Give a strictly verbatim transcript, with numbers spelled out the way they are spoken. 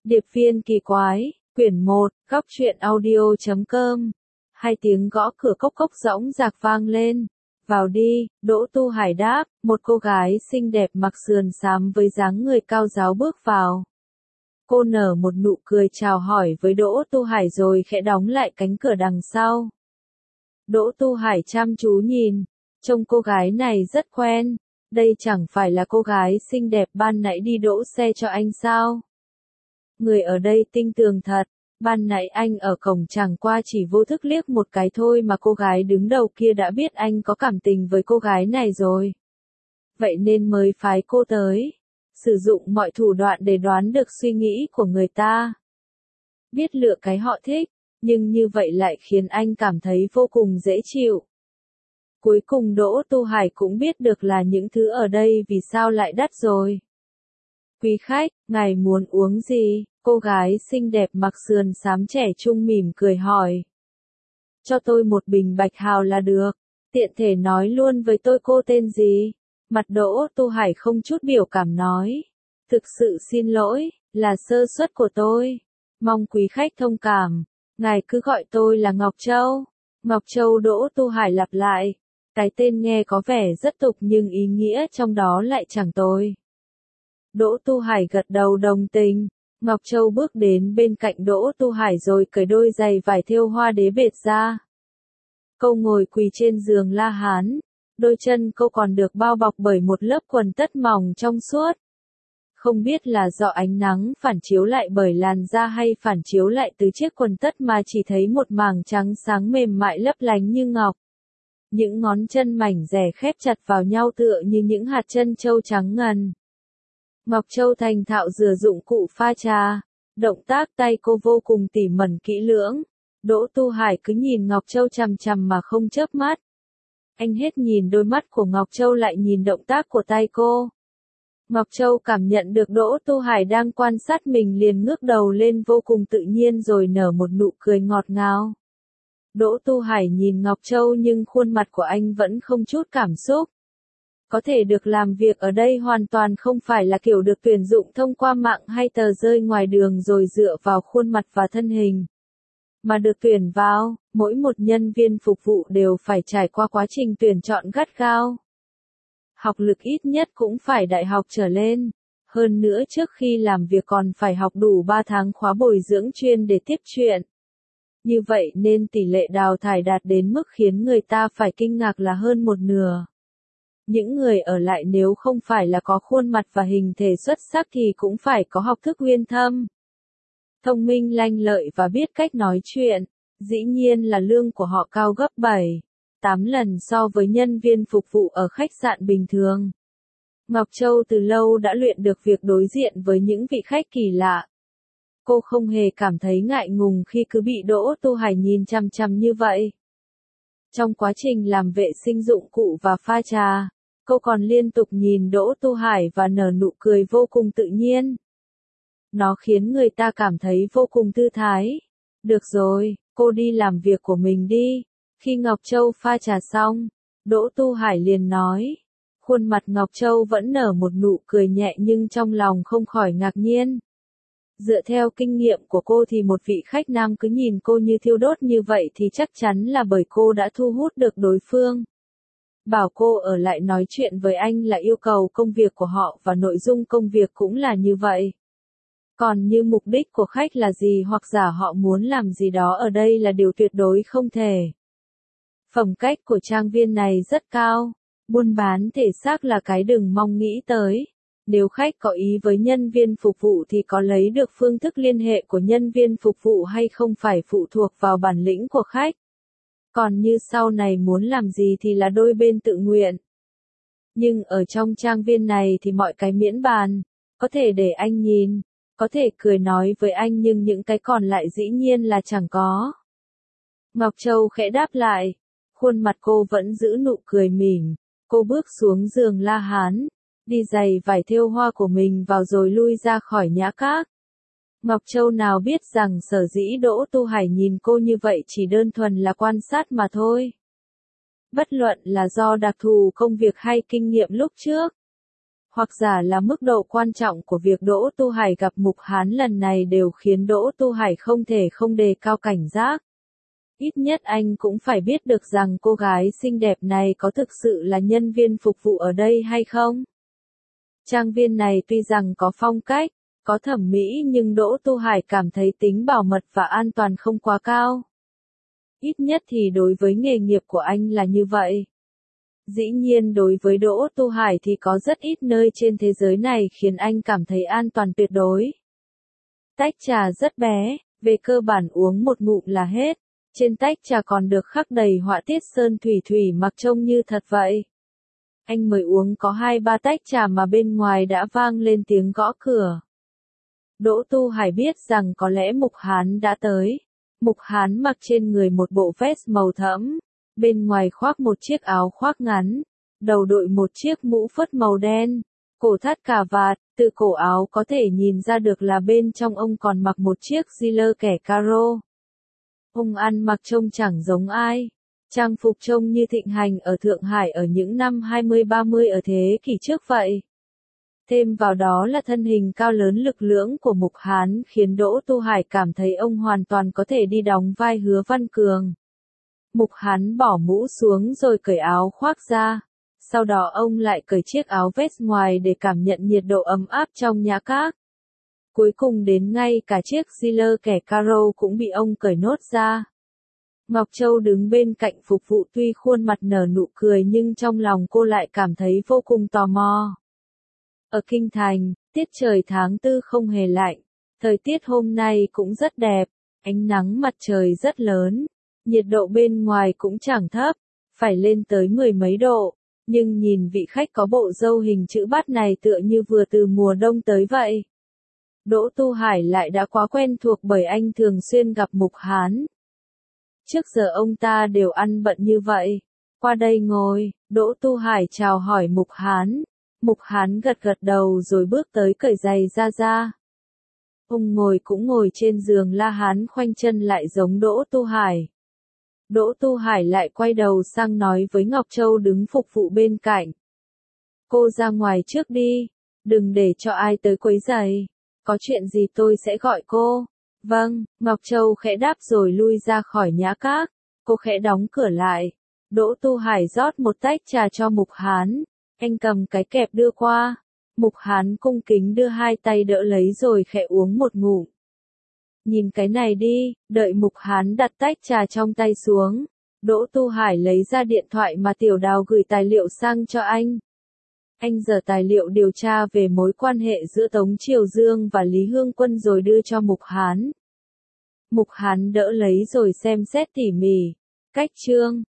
Điệp viên kỳ quái, quyển một, góc truyện audio chấm com. Hai tiếng gõ cửa cốc cốc dõng dạc vang lên. Vào đi, Đỗ Tu Hải đáp, một cô gái xinh đẹp mặc sườn xám với dáng người cao ráo bước vào. Cô nở một nụ cười chào hỏi với Đỗ Tu Hải rồi khẽ đóng lại cánh cửa đằng sau. Đỗ Tu Hải chăm chú nhìn, trông cô gái này rất quen, đây chẳng phải là cô gái xinh đẹp ban nãy đi đỗ xe cho anh sao? Người ở đây tinh tường thật, ban nãy anh ở cổng chẳng qua chỉ vô thức liếc một cái thôi mà cô gái đứng đầu kia đã biết anh có cảm tình với cô gái này rồi. Vậy nên mới phái cô tới, sử dụng mọi thủ đoạn để đoán được suy nghĩ của người ta. Biết lựa cái họ thích, nhưng như vậy lại khiến anh cảm thấy vô cùng dễ chịu. Cuối cùng Đỗ Tu Hải cũng biết được là những thứ ở đây vì sao lại đắt rồi. Quý khách, ngài muốn uống gì? Cô gái xinh đẹp mặc sườn xám trẻ trung mỉm cười hỏi. Cho tôi một bình bạch hào là được, tiện thể nói luôn với tôi cô tên gì? Mặt Đỗ Tu Hải không chút biểu cảm nói. Thực sự xin lỗi, là sơ suất của tôi. Mong quý khách thông cảm, ngài cứ gọi tôi là Ngọc Châu. Ngọc Châu. Đỗ Tu Hải lặp lại. Cái tên nghe có vẻ rất tục nhưng ý nghĩa trong đó lại chẳng tồi. Đỗ Tu Hải gật đầu đồng tình. Ngọc Châu bước đến bên cạnh Đỗ Tu Hải rồi cởi đôi giày vải thêu hoa đế bệt ra. Cô ngồi quỳ trên giường La Hán. Đôi chân cô còn được bao bọc bởi một lớp quần tất mỏng trong suốt. Không biết là do ánh nắng phản chiếu lại bởi làn da hay phản chiếu lại từ chiếc quần tất mà chỉ thấy một mảng trắng sáng mềm mại lấp lánh như ngọc. Những ngón chân mảnh dẻ khép chặt vào nhau tựa như những hạt chân châu trắng ngần. Ngọc Châu thành thạo rửa dụng cụ pha trà, động tác tay cô vô cùng tỉ mẩn kỹ lưỡng. Đỗ Tu Hải cứ nhìn Ngọc Châu chằm chằm mà không chớp mắt. Anh hết nhìn đôi mắt của Ngọc Châu lại nhìn động tác của tay cô. Ngọc Châu cảm nhận được Đỗ Tu Hải đang quan sát mình liền ngước đầu lên vô cùng tự nhiên rồi nở một nụ cười ngọt ngào. Đỗ Tu Hải nhìn Ngọc Châu nhưng khuôn mặt của anh vẫn không chút cảm xúc. Có thể được làm việc ở đây hoàn toàn không phải là kiểu được tuyển dụng thông qua mạng hay tờ rơi ngoài đường rồi dựa vào khuôn mặt và thân hình. Mà được tuyển vào, mỗi một nhân viên phục vụ đều phải trải qua quá trình tuyển chọn gắt gao. Học lực ít nhất cũng phải đại học trở lên. Hơn nữa trước khi làm việc còn phải học đủ ba tháng khóa bồi dưỡng chuyên để tiếp chuyện. Như vậy nên tỷ lệ đào thải đạt đến mức khiến người ta phải kinh ngạc là hơn một nửa. Những người ở lại nếu không phải là có khuôn mặt và hình thể xuất sắc thì cũng phải có học thức uyên thâm. Thông minh lanh lợi và biết cách nói chuyện, dĩ nhiên là lương của họ cao gấp bảy, tám lần so với nhân viên phục vụ ở khách sạn bình thường. Ngọc Châu từ lâu đã luyện được việc đối diện với những vị khách kỳ lạ. Cô không hề cảm thấy ngại ngùng khi cứ bị Đỗ Tu Hải nhìn chằm chằm như vậy. Trong quá trình làm vệ sinh dụng cụ và pha trà, cô còn liên tục nhìn Đỗ Tu Hải và nở nụ cười vô cùng tự nhiên. Nó khiến người ta cảm thấy vô cùng thư thái. Được rồi, cô đi làm việc của mình đi. Khi Ngọc Châu pha trà xong, Đỗ Tu Hải liền nói. Khuôn mặt Ngọc Châu vẫn nở một nụ cười nhẹ nhưng trong lòng không khỏi ngạc nhiên. Dựa theo kinh nghiệm của cô thì một vị khách nam cứ nhìn cô như thiêu đốt như vậy thì chắc chắn là bởi cô đã thu hút được đối phương. Bảo cô ở lại nói chuyện với anh là yêu cầu công việc của họ và nội dung công việc cũng là như vậy. Còn như mục đích của khách là gì hoặc giả họ muốn làm gì đó ở đây là điều tuyệt đối không thể. Phẩm cách của trang viên này rất cao, buôn bán thể xác là cái đừng mong nghĩ tới. Nếu khách có ý với nhân viên phục vụ thì có lấy được phương thức liên hệ của nhân viên phục vụ hay không phải phụ thuộc vào bản lĩnh của khách. Còn như sau này muốn làm gì thì là đôi bên tự nguyện. Nhưng ở trong trang viên này thì mọi cái miễn bàn, có thể để anh nhìn, có thể cười nói với anh nhưng những cái còn lại dĩ nhiên là chẳng có. Ngọc Châu khẽ đáp lại, khuôn mặt cô vẫn giữ nụ cười mỉm, cô bước xuống giường La Hán. Đi giày vải thêu hoa của mình vào rồi lui ra khỏi nhã các. Ngọc Châu nào biết rằng sở dĩ Đỗ Tu Hải nhìn cô như vậy chỉ đơn thuần là quan sát mà thôi. Bất luận là do đặc thù công việc hay kinh nghiệm lúc trước, hoặc giả là mức độ quan trọng của việc Đỗ Tu Hải gặp Mục Hán lần này đều khiến Đỗ Tu Hải không thể không đề cao cảnh giác. Ít nhất anh cũng phải biết được rằng cô gái xinh đẹp này có thực sự là nhân viên phục vụ ở đây hay không. Trang viên này tuy rằng có phong cách, có thẩm mỹ nhưng Đỗ Tu Hải cảm thấy tính bảo mật và an toàn không quá cao. Ít nhất thì đối với nghề nghiệp của anh là như vậy. Dĩ nhiên đối với Đỗ Tu Hải thì có rất ít nơi trên thế giới này khiến anh cảm thấy an toàn tuyệt đối. Tách trà rất bé, về cơ bản uống một ngụm là hết. Trên tách trà còn được khắc đầy họa tiết sơn thủy thủy mặc trông như thật vậy. Anh mới uống có hai ba tách trà mà bên ngoài đã vang lên tiếng gõ cửa. Đỗ Tu Hải biết rằng có lẽ Mục Hán đã tới. Mục Hán mặc trên người một bộ vest màu thẫm, bên ngoài khoác một chiếc áo khoác ngắn, đầu đội một chiếc mũ phất màu đen, cổ thắt cà vạt, từ cổ áo có thể nhìn ra được là bên trong ông còn mặc một chiếc gilet kẻ caro. Ông ăn mặc trông chẳng giống ai. Trang phục trông như thịnh hành ở Thượng Hải ở những năm hai mươi ba mươi ở thế kỷ trước vậy. Thêm vào đó là thân hình cao lớn lực lưỡng của Mục Hán khiến Đỗ Tu Hải cảm thấy ông hoàn toàn có thể đi đóng vai Hứa Văn Cường. Mục Hán bỏ mũ xuống rồi cởi áo khoác ra. Sau đó ông lại cởi chiếc áo vest ngoài để cảm nhận nhiệt độ ấm áp trong nhã các. Cuối cùng đến ngay cả chiếc gilet kẻ caro cũng bị ông cởi nốt ra. Ngọc Châu đứng bên cạnh phục vụ tuy khuôn mặt nở nụ cười nhưng trong lòng cô lại cảm thấy vô cùng tò mò. Ở Kinh Thành, tiết trời tháng tư không hề lạnh. Thời tiết hôm nay cũng rất đẹp, ánh nắng mặt trời rất lớn. Nhiệt độ bên ngoài cũng chẳng thấp, phải lên tới mười mấy độ. Nhưng nhìn vị khách có bộ râu hình chữ bát này tựa như vừa từ mùa đông tới vậy. Đỗ Tu Hải lại đã quá quen thuộc bởi anh thường xuyên gặp Mục Hán. Trước giờ ông ta đều ăn bận như vậy. Qua đây ngồi, Đỗ Tu Hải chào hỏi Mục Hán. Mục Hán gật gật đầu rồi bước tới cởi giày ra ra. Ông ngồi cũng ngồi trên giường La Hán khoanh chân lại giống Đỗ Tu Hải. Đỗ Tu Hải lại quay đầu sang nói với Ngọc Châu đứng phục vụ bên cạnh. Cô ra ngoài trước đi, đừng để cho ai tới quấy rầy. Có chuyện gì tôi sẽ gọi cô. Vâng, Ngọc Châu khẽ đáp rồi lui ra khỏi nhã các. Cô khẽ đóng cửa lại. Đỗ Tu Hải rót một tách trà cho Mục Hán. Anh cầm cái kẹp đưa qua. Mục Hán cung kính đưa hai tay đỡ lấy rồi khẽ uống một ngụm. Nhìn cái này đi, đợi Mục Hán đặt tách trà trong tay xuống. Đỗ Tu Hải lấy ra điện thoại mà Tiểu Đào gửi tài liệu sang cho anh. Anh dở tài liệu điều tra về mối quan hệ giữa Tống Triều Dương và Lý Hương Quân rồi đưa cho Mục Hán. Mục Hán đỡ lấy rồi xem xét tỉ mỉ. Cách chương